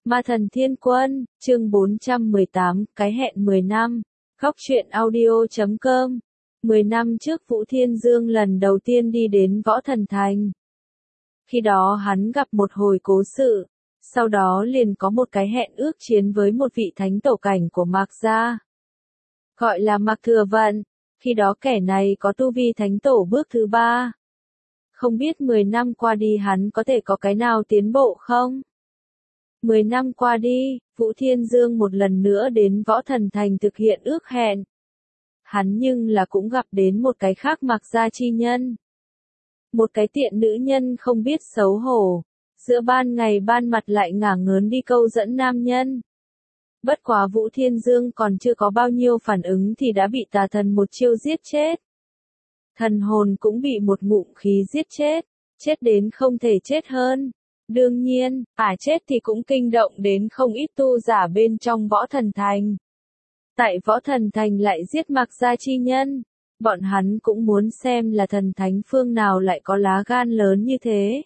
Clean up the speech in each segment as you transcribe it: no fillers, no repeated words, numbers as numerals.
Ma thần thiên quân, chương 418, cái hẹn 10 năm. Góc truyện audio.com. 10 năm trước Vũ Thiên Dương lần đầu tiên đi đến Võ Thần Thành. Khi đó hắn gặp một hồi cố sự, sau đó liền có một cái hẹn ước chiến với một vị thánh tổ cảnh của Mạc gia. Gọi là Mạc Thừa Vận, khi đó kẻ này có tu vi thánh tổ bước thứ 3. Không biết 10 năm qua đi hắn có thể có cái nào tiến bộ không? 10 năm qua đi, Vũ Thiên Dương một lần nữa đến Võ Thần Thành thực hiện ước hẹn. Hắn nhưng là cũng gặp đến một cái khác Mạc gia chi nhân. Một cái tiện nữ nhân không biết xấu hổ, giữa ban ngày ban mặt lại ngả ngớn đi câu dẫn nam nhân. Bất quá Vũ Thiên Dương còn chưa có bao nhiêu phản ứng thì đã bị tà thần một chiêu giết chết. Thần hồn cũng bị một ngụm khí giết chết, chết đến không thể chết hơn. Đương nhiên, chết thì cũng kinh động đến không ít tu giả bên trong Võ Thần Thành. Tại Võ Thần Thành lại giết Mạc gia chi nhân, bọn hắn cũng muốn xem là thần thánh phương nào lại có lá gan lớn như thế.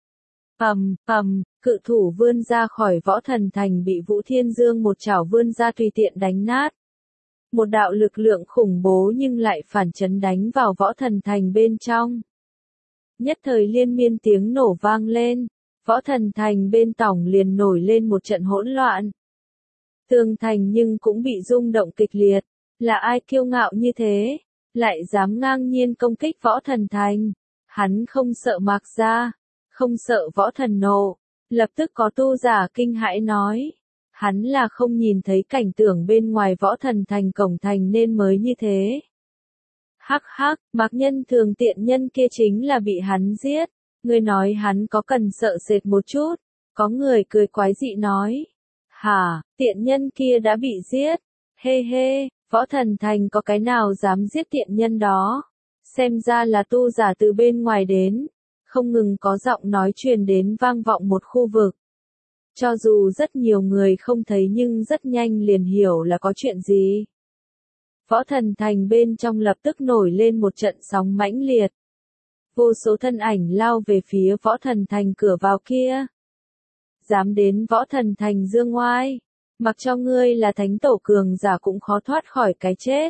Cự thủ vươn ra khỏi Võ Thần Thành bị Vũ Thiên Dương một chảo vươn ra tùy tiện đánh nát. Một đạo lực lượng khủng bố nhưng lại phản chấn đánh vào Võ Thần Thành bên trong. Nhất thời liên miên tiếng nổ vang lên, Võ Thần Thành bên tổng liền nổi lên một trận hỗn loạn. Tường thành nhưng cũng bị rung động kịch liệt, là ai kiêu ngạo như thế, lại dám ngang nhiên công kích Võ Thần Thành. Hắn không sợ Mạc gia, không sợ Võ Thần nộ, lập tức có tu giả kinh hãi nói. Hắn là không nhìn thấy cảnh tượng bên ngoài Võ Thần Thành cổng thành nên mới như thế. Hắc, Mạc Nhân Thường tiện nhân kia chính là bị hắn giết. Người nói hắn có cần sợ sệt một chút, có người cười quái dị nói. Hả, tiện nhân kia đã bị giết, hê, Võ Thần Thành có cái nào dám giết tiện nhân đó, xem ra là tu giả từ bên ngoài đến, không ngừng có giọng nói truyền đến vang vọng một khu vực. Cho dù rất nhiều người không thấy nhưng rất nhanh liền hiểu là có chuyện gì. Võ Thần Thành bên trong lập tức nổi lên một trận sóng mãnh liệt. Vô số thân ảnh lao về phía Võ Thần Thành cửa vào kia. Dám đến Võ Thần Thành dương oai, mặc cho ngươi là thánh tổ cường giả cũng khó thoát khỏi cái chết.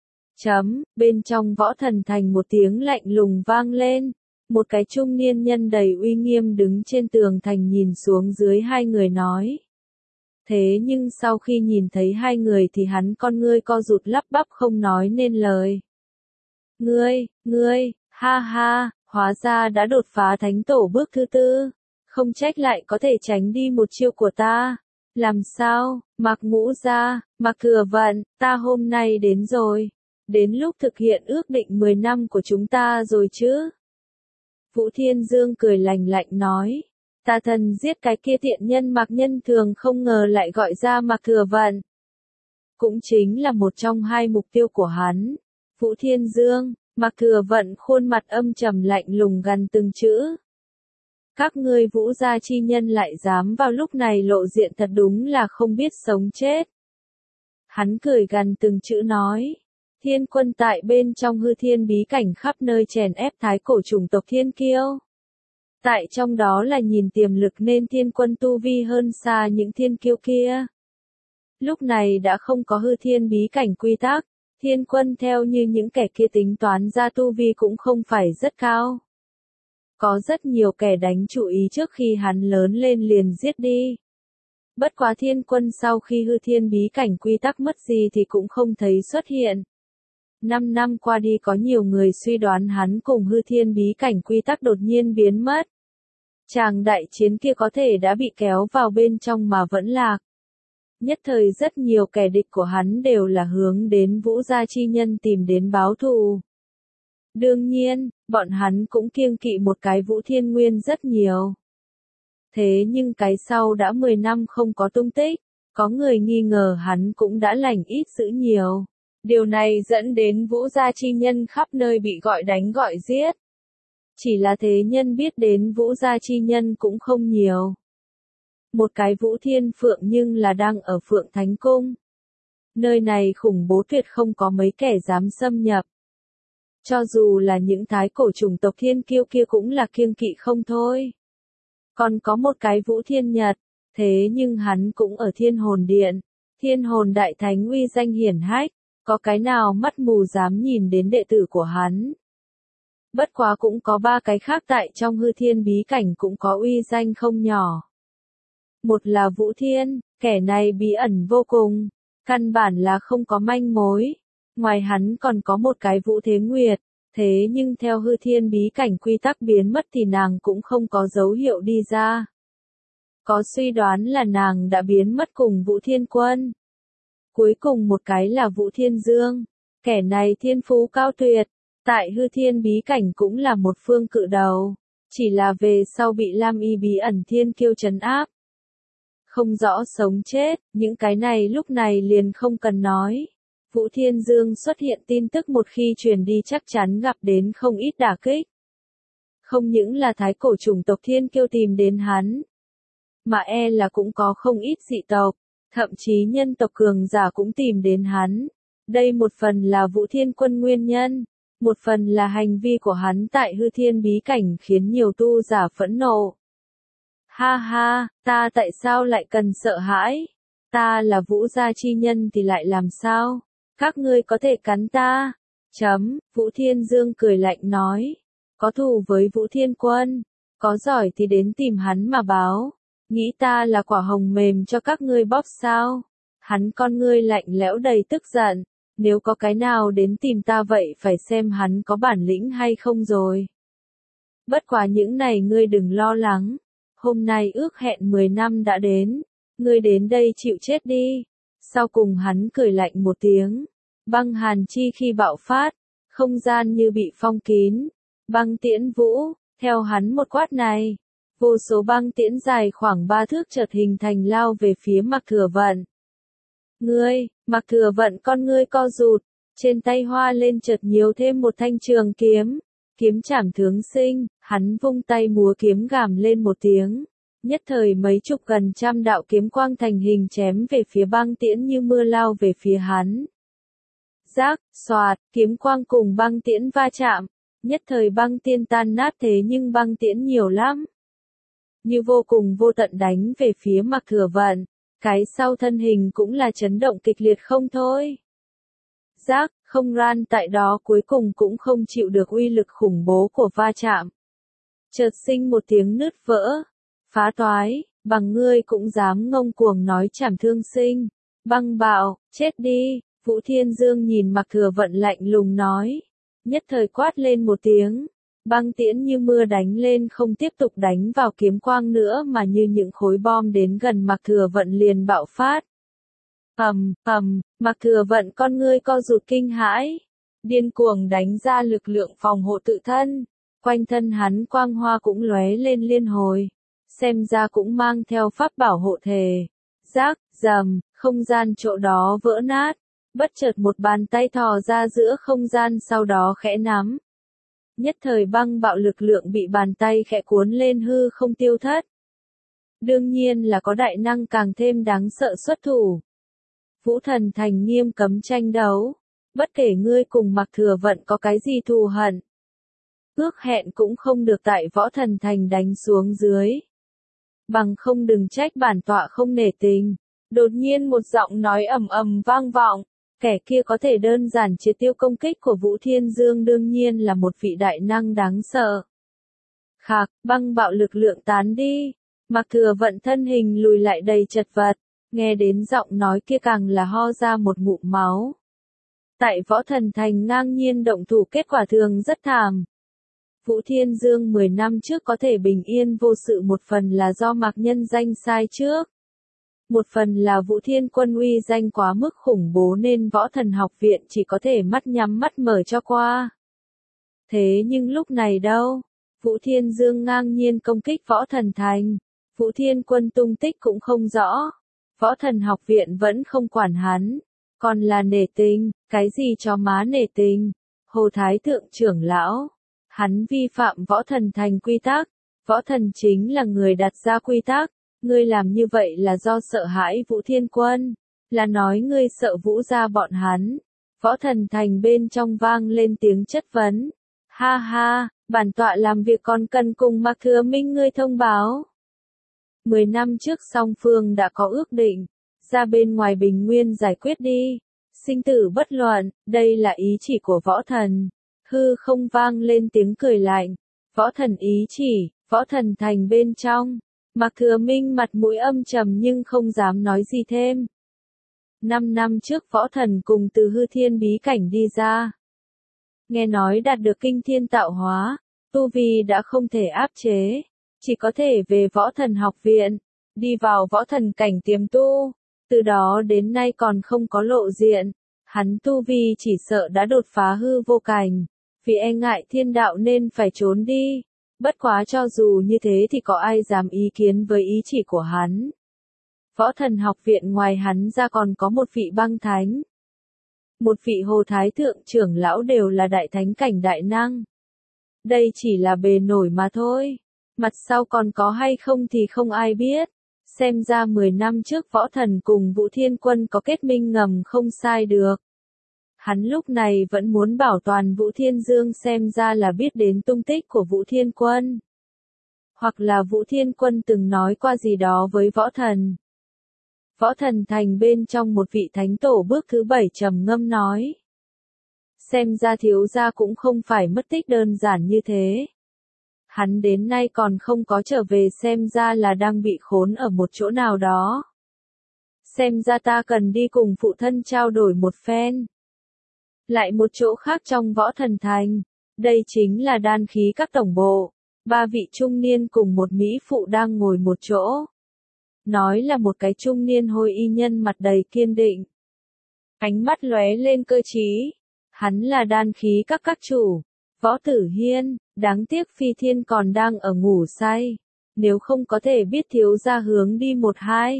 Bên trong Võ Thần Thành một tiếng lạnh lùng vang lên, một cái trung niên nhân đầy uy nghiêm đứng trên tường thành nhìn xuống dưới hai người nói. Thế nhưng sau khi nhìn thấy hai người thì hắn con ngươi co rụt lắp bắp không nói nên lời. Ngươi, ha, hóa ra đã đột phá thánh tổ bước thứ 4, không trách lại có thể tránh đi một chiêu của ta. Làm sao, Mạc Ngũ gia, Mạc Thừa Vận, ta hôm nay đến rồi. Đến lúc thực hiện ước định 10 năm của chúng ta rồi chứ? Vũ Thiên Dương cười lạnh lạnh nói. Tà thần giết cái kia tiện nhân Mạc Nhân Thường không ngờ lại gọi ra Mạc Thừa Vận. Cũng chính là một trong hai mục tiêu của hắn. Vũ Thiên Dương, Mạc Thừa Vận khuôn mặt âm trầm lạnh lùng gằn từng chữ. Các ngươi Vũ gia chi nhân lại dám vào lúc này lộ diện thật đúng là không biết sống chết. Hắn cười gằn từng chữ nói. Thiên quân tại bên trong hư thiên bí cảnh khắp nơi chèn ép thái cổ chủng tộc thiên kiêu. Tại trong đó là nhìn tiềm lực nên thiên quân tu vi hơn xa những thiên kiêu kia. Lúc này đã không có hư thiên bí cảnh quy tắc, thiên quân theo như những kẻ kia tính toán ra tu vi cũng không phải rất cao. Có rất nhiều kẻ đánh chú ý trước khi hắn lớn lên liền giết đi. Bất quá thiên quân sau khi hư thiên bí cảnh quy tắc mất gì thì cũng không thấy xuất hiện. 5 năm qua đi có nhiều người suy đoán hắn cùng hư thiên bí cảnh quy tắc đột nhiên biến mất. Tràng đại chiến kia có thể đã bị kéo vào bên trong mà vẫn lạc. Nhất thời rất nhiều kẻ địch của hắn đều là hướng đến Vũ gia chi nhân tìm đến báo thù. Đương nhiên, bọn hắn cũng kiêng kỵ một cái Vũ Thiên Nguyên rất nhiều. Thế nhưng cái sau đã 10 năm không có tung tích, có người nghi ngờ hắn cũng đã lành ít dữ nhiều. Điều này dẫn đến Vũ gia chi nhân khắp nơi bị gọi đánh gọi giết. Chỉ là thế nhân biết đến Vũ gia chi nhân cũng không nhiều. Một cái Vũ Thiên Phượng nhưng là đang ở Phượng Thánh Cung. Nơi này khủng bố tuyệt không có mấy kẻ dám xâm nhập. Cho dù là những thái cổ chủng tộc thiên kiêu kia cũng là kiêng kỵ không thôi. Còn có một cái Vũ Thiên Nhật, Thế nhưng hắn cũng ở Thiên Hồn Điện, Thiên Hồn Đại Thánh uy danh hiển hách, có cái nào mắt mù dám nhìn đến đệ tử của hắn. Bất quá cũng có 3 cái khác tại trong hư thiên bí cảnh cũng có uy danh không nhỏ. Một là Vũ Thiên, kẻ này bí ẩn vô cùng, căn bản là không có manh mối. Ngoài hắn còn có một cái Vũ Thế Nguyệt, thế nhưng theo hư thiên bí cảnh quy tắc biến mất thì nàng cũng không có dấu hiệu đi ra. Có suy đoán là nàng đã biến mất cùng Vũ Thiên Quân. Cuối cùng một cái là Vũ Thiên Dương, kẻ này thiên phú cao tuyệt, tại hư thiên bí cảnh cũng là một phương cự đầu, chỉ là về sau bị Lam Y bí ẩn thiên kiêu trấn áp. Không rõ sống chết, những cái này lúc này liền không cần nói. Vũ Thiên Dương xuất hiện tin tức một khi truyền đi chắc chắn gặp đến không ít đả kích. Không những là thái cổ chủng tộc thiên kiêu tìm đến hắn, mà là cũng có không ít dị tộc, thậm chí nhân tộc cường giả cũng tìm đến hắn. Đây một phần là Vũ Thiên Quân nguyên nhân, một phần là hành vi của hắn tại hư thiên bí cảnh khiến nhiều tu giả phẫn nộ. Ha ha, ta tại sao lại cần sợ hãi? Ta là Vũ gia chi nhân thì lại làm sao? Các ngươi có thể cắn ta. Vũ Thiên Dương cười lạnh nói. Có thù với Vũ Thiên Quân, có giỏi thì đến tìm hắn mà báo. Nghĩ ta là quả hồng mềm cho các ngươi bóp sao? Hắn con ngươi lạnh lẽo đầy tức giận. Nếu có cái nào đến tìm ta vậy phải xem hắn có bản lĩnh hay không rồi. Bất quá những này ngươi đừng lo lắng. Hôm nay ước hẹn 10 năm đã đến. Ngươi đến đây chịu chết đi. Sau cùng hắn cười lạnh một tiếng. Băng hàn chi khi bạo phát. Không gian như bị phong kín. Băng tiễn vũ. Theo hắn một quát này. Vô số băng tiễn dài khoảng 3 thước chợt hình thành lao về phía Mạc Thừa Vận. Ngươi, Mạc Thừa Vận con ngươi co rụt. Trên tay hoa lên chợt nhiều thêm một thanh trường kiếm. Kiếm chảm tướng sinh, hắn vung tay múa kiếm gầm lên một tiếng. Nhất thời mấy chục gần trăm đạo kiếm quang thành hình chém về phía băng tiễn như mưa lao về phía hắn. Rác, xoạt, kiếm quang cùng băng tiễn va chạm. Nhất thời băng tiên tan nát thế nhưng băng tiễn nhiều lắm. Như vô cùng vô tận đánh về phía Mạc Thừa Vận. Cái sau thân hình cũng là chấn động kịch liệt không thôi. Rác, không gian tại đó cuối cùng cũng không chịu được uy lực khủng bố của va chạm. Chợt sinh một tiếng nứt vỡ. Phá toái, bằng ngươi cũng dám ngông cuồng nói chảm thương sinh. Băng bạo, chết đi. Vũ Thiên Dương nhìn Mạc Thừa Vận lạnh lùng nói. Nhất thời quát lên một tiếng. Băng tiễn như mưa đánh lên không tiếp tục đánh vào kiếm quang nữa mà như những khối bom đến gần Mạc Thừa Vận liền bạo phát. Mạc Thừa Vận con ngươi co rụt kinh hãi. Điên cuồng đánh ra lực lượng phòng hộ tự thân. Quanh thân hắn quang hoa cũng lóe lên liên hồi. Xem ra cũng mang theo pháp bảo hộ thể. Rác, rầm, không gian chỗ đó vỡ nát. Bất chợt một bàn tay thò ra giữa không gian sau đó khẽ nắm. Nhất thời băng bạo lực lượng bị bàn tay khẽ cuốn lên hư không tiêu thất. Đương nhiên là có đại năng càng thêm đáng sợ xuất thủ. Vũ Thần Thành nghiêm cấm tranh đấu. Bất kể ngươi cùng Mạc Thừa Vận có cái gì thù hận. Ước hẹn cũng không được tại Võ Thần Thành đánh xuống dưới. Bằng không đừng trách bản tọa không nể tình. Đột nhiên một giọng nói ầm ầm vang vọng. Kẻ kia có thể đơn giản triệt tiêu công kích của Vũ Thiên Dương đương nhiên là một vị đại năng đáng sợ. Khạc, băng bạo lực lượng tán đi. Mạc Thừa Vận thân hình lùi lại đầy chật vật. Nghe đến giọng nói kia càng là ho ra một ngụm máu. Tại Võ Thần Thành ngang nhiên động thủ kết quả thường rất thảm. Vũ Thiên Dương 10 năm trước có thể bình yên vô sự một phần là do Mạc Nhân danh sai trước. Một phần là Vũ Thiên Quân uy danh quá mức khủng bố nên Võ Thần Học Viện chỉ có thể mắt nhắm mắt mở cho qua. Thế nhưng lúc này đâu? Vũ Thiên Dương ngang nhiên công kích Võ Thần Thành. Vũ Thiên Quân tung tích cũng không rõ. Võ Thần Học Viện vẫn không quản hắn. Còn là nể tình, cái gì cho má nể tình? Hồ Thái Thượng trưởng lão. Hắn vi phạm Võ Thần Thành quy tắc. Võ Thần chính là người đặt ra quy tắc. Ngươi làm như vậy là do sợ hãi Vũ Thiên Quân. Là nói ngươi sợ Vũ gia bọn hắn. Võ Thần Thành bên trong vang lên tiếng chất vấn. Ha ha, bản tọa làm việc còn cần cùng Mạc Thừa Minh ngươi thông báo. 10 năm trước song phương đã có ước định, ra bên ngoài bình nguyên giải quyết đi. Sinh tử bất loạn, đây là ý chỉ của võ thần. Hư không vang lên tiếng cười lạnh. Võ thần ý chỉ, võ thần thành bên trong. Mạc Thừa Minh mặt mũi âm trầm nhưng không dám nói gì thêm. 5 năm trước võ thần cùng từ hư thiên bí cảnh đi ra. Nghe nói đạt được kinh thiên tạo hóa, tu vi đã không thể áp chế, chỉ có thể về võ thần học viện, đi vào võ thần cảnh tiềm tu, từ đó đến nay còn không có lộ diện, hắn tu vi chỉ sợ đã đột phá hư vô cảnh, vì e ngại thiên đạo nên phải trốn đi, bất quá cho dù như thế thì có ai dám ý kiến với ý chỉ của hắn. Võ thần học viện ngoài hắn ra còn có một vị băng thánh. Một vị hồ thái thượng trưởng lão đều là đại thánh cảnh đại năng. Đây chỉ là bề nổi mà thôi. Mặt sau còn có hay không thì không ai biết. Xem ra 10 năm trước võ thần cùng Vũ Thiên Quân có kết minh ngầm không sai được. Hắn lúc này vẫn muốn bảo toàn Vũ Thiên Dương, xem ra là biết đến tung tích của Vũ Thiên Quân. Hoặc là Vũ Thiên Quân từng nói qua gì đó với võ thần. Võ thần thành bên trong một vị thánh tổ bước thứ 7 trầm ngâm nói. Xem ra thiếu gia cũng không phải mất tích đơn giản như thế. Hắn đến nay còn không có trở về, xem ra là đang bị khốn ở một chỗ nào đó. Xem ra ta cần đi cùng phụ thân trao đổi một phen. Lại một chỗ khác trong võ thần thành, đây chính là đan khí các tổng bộ. 3 vị trung niên cùng một mỹ phụ đang ngồi một chỗ. Nói là một cái trung niên hôi y nhân mặt đầy kiên định. Ánh mắt lóe lên cơ trí. Hắn là đan khí các chủ. Võ Tử Hiên, đáng tiếc Phi Thiên còn đang ở ngủ say. Nếu không có thể biết thiếu gia hướng đi 1-2.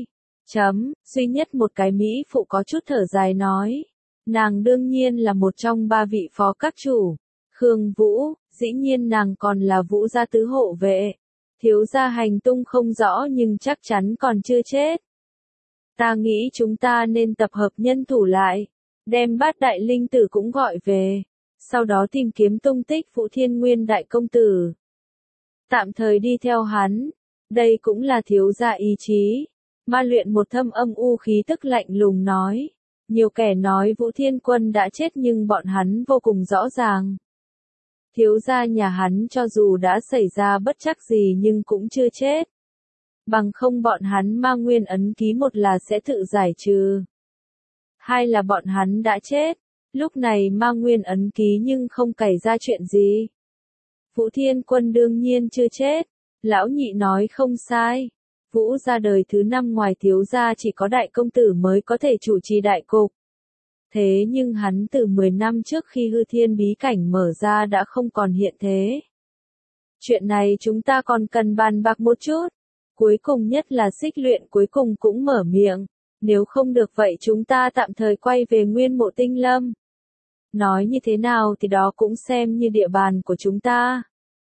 Duy nhất một cái mỹ phụ có chút thở dài nói. Nàng đương nhiên là một trong 3 vị phó các chủ. Khương Vũ, dĩ nhiên nàng còn là Vũ gia tứ hộ vệ. Thiếu gia hành tung không rõ nhưng chắc chắn còn chưa chết. Ta nghĩ chúng ta nên tập hợp nhân thủ lại, đem Bát đại linh tử cũng gọi về, sau đó tìm kiếm tung tích Vũ Thiên Nguyên đại công tử. Tạm thời đi theo hắn, đây cũng là thiếu gia ý chí. Ma Luyện một thâm âm u khí tức lạnh lùng nói. Nhiều kẻ nói Vũ Thiên Quân đã chết nhưng bọn hắn vô cùng rõ ràng. Thiếu gia nhà hắn cho dù đã xảy ra bất trắc gì nhưng cũng chưa chết. Bằng không bọn hắn ma nguyên ấn ký, một là sẽ tự giải trừ. Hai là bọn hắn đã chết. Lúc này ma nguyên ấn ký nhưng không cày ra chuyện gì. Vũ Thiên Quân đương nhiên chưa chết. Lão nhị nói không sai. Vũ ra đời thứ 5 ngoài thiếu gia chỉ có đại công tử mới có thể chủ trì đại cục. Thế nhưng hắn từ 10 năm trước khi hư thiên bí cảnh mở ra đã không còn hiện thế. Chuyện này chúng ta còn cần bàn bạc một chút. Cuối cùng nhất là Xích Luyện cuối cùng cũng mở miệng. Nếu không được vậy chúng ta tạm thời quay về Nguyên Mộ Tinh Lâm. Nói như thế nào thì đó cũng xem như địa bàn của chúng ta.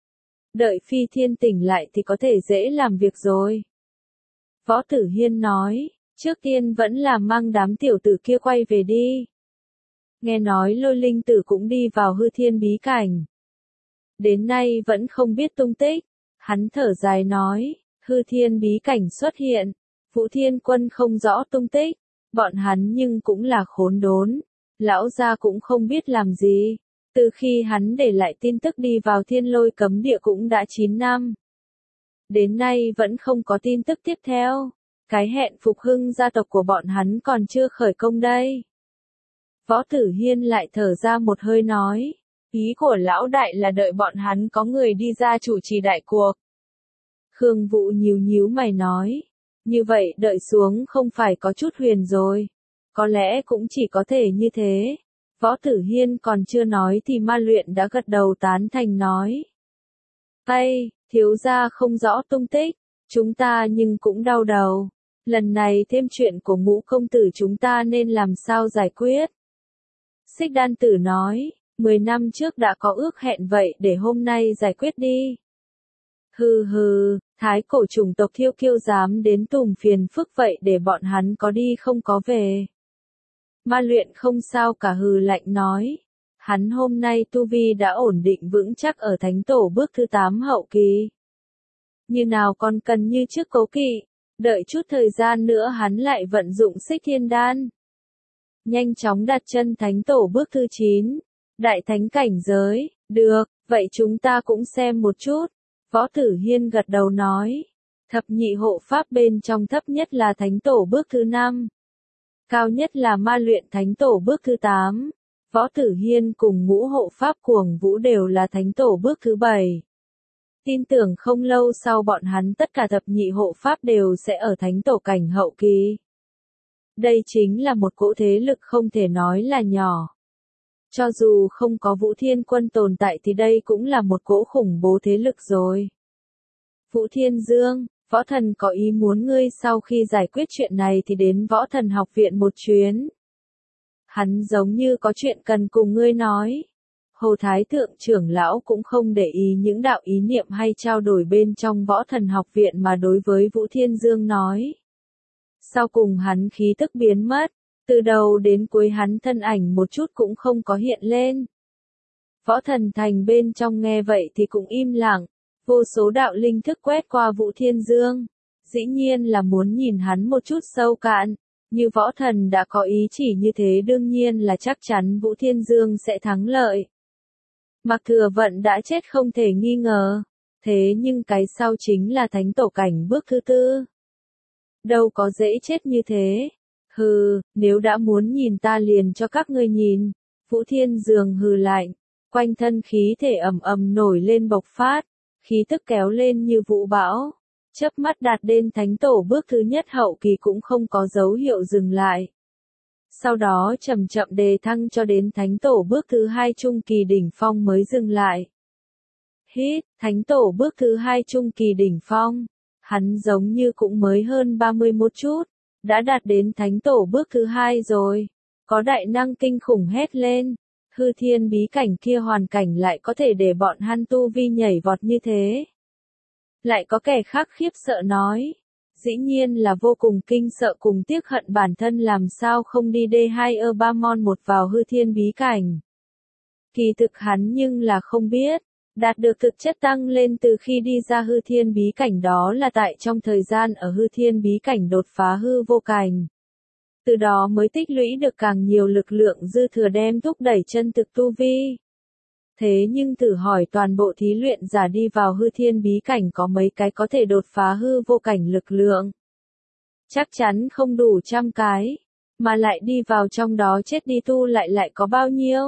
Đợi Phi Thiên tỉnh lại thì có thể dễ làm việc rồi. Võ Tử Hiên nói, trước tiên vẫn là mang đám tiểu tử kia quay về đi. Nghe nói Lôi Linh Tử cũng đi vào hư thiên bí cảnh. Đến nay vẫn không biết tung tích. Hắn thở dài nói, hư thiên bí cảnh xuất hiện. Vũ Thiên Quân không rõ tung tích. Bọn hắn nhưng cũng là khốn đốn. Lão gia cũng không biết làm gì. Từ khi hắn để lại tin tức đi vào Thiên Lôi cấm địa cũng đã 9 năm. Đến nay vẫn không có tin tức tiếp theo. Cái hẹn phục hưng gia tộc của bọn hắn còn chưa khởi công đây. Võ Tử Hiên lại thở ra một hơi nói. Ý của lão đại là đợi bọn hắn có người đi ra chủ trì đại cuộc. Khương Vũ nhíu nhíu mày nói. Như vậy đợi xuống không phải có chút huyền rồi. Có lẽ cũng chỉ có thể như thế. Võ Tử Hiên còn chưa nói thì Ma Luyện đã gật đầu tán thành nói. Ây, thiếu gia không rõ tung tích. Chúng ta nhưng cũng đau đầu. Lần này thêm chuyện của Ngũ công tử chúng ta nên làm sao giải quyết? Xích Đan Tử nói, 10 năm trước đã có ước hẹn vậy để hôm nay giải quyết đi. Hừ hừ, thái cổ chủng tộc Thiêu Kiêu dám đến tùm phiền phức vậy để bọn hắn có đi không có về. Ma Luyện không sao cả hừ lạnh nói. Hắn hôm nay tu vi đã ổn định vững chắc ở thánh tổ bước thứ 8 hậu kỳ. Như nào còn cần như trước cố kỵ, Đợi chút thời gian nữa hắn lại vận dụng Xích Thiên Đan. Nhanh chóng đặt chân thánh tổ bước thứ 9. Đại thánh cảnh giới, được, vậy chúng ta cũng xem một chút. Võ Tử Hiên gật đầu nói. Thập nhị hộ pháp bên trong thấp nhất là thánh tổ bước thứ 5. Cao nhất là ma luyện thánh tổ bước thứ 8. Võ Tử Hiên cùng ngũ hộ pháp Cuồng Vũ đều là thánh tổ bước thứ 7. Tin tưởng không lâu sau bọn hắn tất cả thập nhị hộ pháp đều sẽ ở thánh tổ cảnh hậu kỳ. Đây chính là một cỗ thế lực không thể nói là nhỏ. Cho dù không có Vũ Thiên Quân tồn tại thì đây cũng là một cỗ khủng bố thế lực rồi. Vũ Thiên Dương, võ thần có ý muốn ngươi sau khi giải quyết chuyện này thì đến võ thần học viện một chuyến. Hắn giống như có chuyện cần cùng ngươi nói. Hồ Thái Thượng trưởng lão cũng không để ý những đạo ý niệm hay trao đổi bên trong võ thần học viện mà đối với Vũ Thiên Dương nói. Sau cùng hắn khí tức biến mất, từ đầu đến cuối hắn thân ảnh một chút cũng không có hiện lên. Võ thần thành bên trong nghe vậy thì cũng im lặng, vô số đạo linh thức quét qua Vũ Thiên Dương, dĩ nhiên là muốn nhìn hắn một chút sâu cạn, như võ thần đã có ý chỉ như thế đương nhiên là chắc chắn Vũ Thiên Dương sẽ thắng lợi. Mạc Thừa Vận đã chết không thể nghi ngờ, thế nhưng cái sau chính là thánh tổ cảnh bước thứ 4. Đâu có dễ chết như thế. Hừ, nếu đã muốn nhìn ta liền cho các ngươi nhìn. Vũ Thiên Dương hừ lạnh, quanh thân khí thể ầm ầm nổi lên bộc phát, khí tức kéo lên như vũ bão, chớp mắt đạt đến thánh tổ bước thứ nhất hậu kỳ cũng không có dấu hiệu dừng lại. Sau đó chậm chậm đề thăng cho đến thánh tổ bước thứ 2 trung kỳ đỉnh phong mới dừng lại. Hít, thánh tổ bước thứ 2 trung kỳ đỉnh phong. Hắn giống như cũng mới hơn 30 một chút, đã đạt đến thánh tổ bước thứ 2 rồi. Có đại năng kinh khủng hét lên, hư thiên bí cảnh kia hoàn cảnh lại có thể để bọn hắn tu vi nhảy vọt như thế. Lại có kẻ khác khiếp sợ nói, dĩ nhiên là vô cùng kinh sợ cùng tiếc hận bản thân làm sao không đi D2 Erbamon một vào hư thiên bí cảnh. Kỳ thực hắn nhưng là không biết. Đạt được thực chất tăng lên từ khi đi ra hư thiên bí cảnh đó là tại trong thời gian ở hư thiên bí cảnh đột phá hư vô cảnh. Từ đó mới tích lũy được càng nhiều lực lượng dư thừa đem thúc đẩy chân thực tu vi. Thế nhưng thử hỏi toàn bộ thí luyện giả đi vào hư thiên bí cảnh có mấy cái có thể đột phá hư vô cảnh lực lượng. Chắc chắn không đủ 100 cái, mà lại đi vào trong đó chết đi tu lại có bao nhiêu.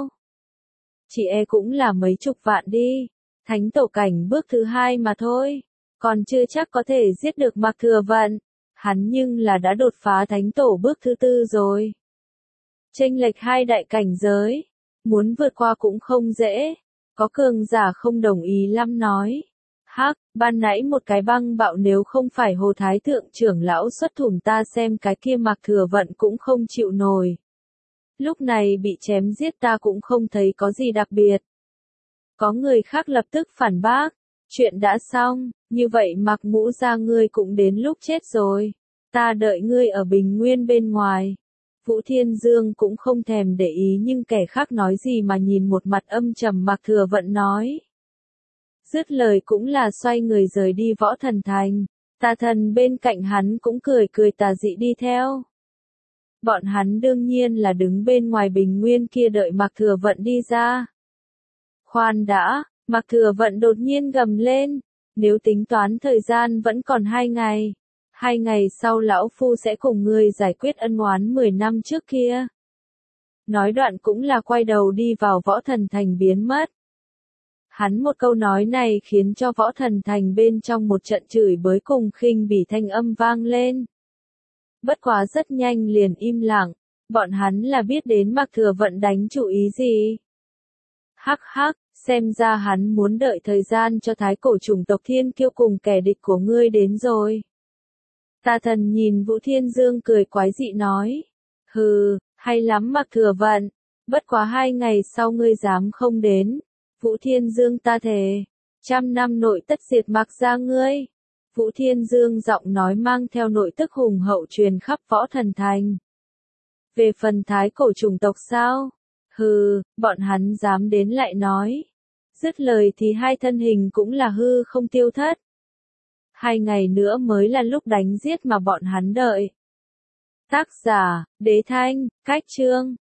Chỉ cũng là mấy chục vạn đi. Thánh tổ cảnh bước thứ 2 mà thôi, còn chưa chắc có thể giết được Mạc Thừa Vận, hắn nhưng là đã đột phá thánh tổ bước thứ 4 rồi. Chênh lệch 2 đại cảnh giới, muốn vượt qua cũng không dễ, có cường giả không đồng ý lắm nói. Hắc, ban nãy một cái băng bạo nếu không phải Hồ Thái Thượng trưởng lão xuất thủ ta xem cái kia Mạc Thừa Vận cũng không chịu nổi. Lúc này bị chém giết ta cũng không thấy có gì đặc biệt. Có người khác lập tức phản bác, chuyện đã xong, như vậy Mạc Ngũ gia ngươi cũng đến lúc chết rồi, ta đợi ngươi ở bình nguyên bên ngoài. Vũ Thiên Dương cũng không thèm để ý nhưng kẻ khác nói gì mà nhìn một mặt âm trầm Mạc Thừa Vận nói. Dứt lời cũng là xoay người rời đi võ thần thành, tà thần bên cạnh hắn cũng cười cười tà dị đi theo. Bọn hắn đương nhiên là đứng bên ngoài bình nguyên kia đợi Mạc Thừa Vận đi ra. Khoan đã, Mạc Thừa Vận đột nhiên gầm lên, nếu tính toán thời gian vẫn còn 2 ngày. 2 ngày sau lão phu sẽ cùng ngươi giải quyết ân oán 10 năm trước kia. Nói đoạn cũng là quay đầu đi vào võ thần thành biến mất. Hắn một câu nói này khiến cho võ thần thành bên trong một trận chửi bới cùng khinh bỉ thanh âm vang lên. Bất quá rất nhanh liền im lặng, bọn hắn là biết đến Mạc Thừa Vận đánh chủ ý gì. Hắc hắc, xem ra hắn muốn đợi thời gian cho thái cổ chủng tộc Thiên Kiêu cùng kẻ địch của ngươi đến rồi. Tà thần nhìn Vũ Thiên Dương cười quái dị nói. Hừ, hay lắm Mạc Thừa Vận, bất quá 2 ngày sau ngươi dám không đến. Vũ Thiên Dương ta thề, 100 năm nội tất diệt Mạc gia ngươi. Vũ Thiên Dương giọng nói mang theo nội tức hùng hậu truyền khắp võ thần thành. Về phần thái cổ chủng tộc sao? Hừ, bọn hắn dám đến lại nói. Dứt lời thì hai thân hình cũng là hư không tiêu thất. 2 ngày nữa mới là lúc đánh giết mà bọn hắn đợi. Tác giả, Đế Thanh, Cách Chương.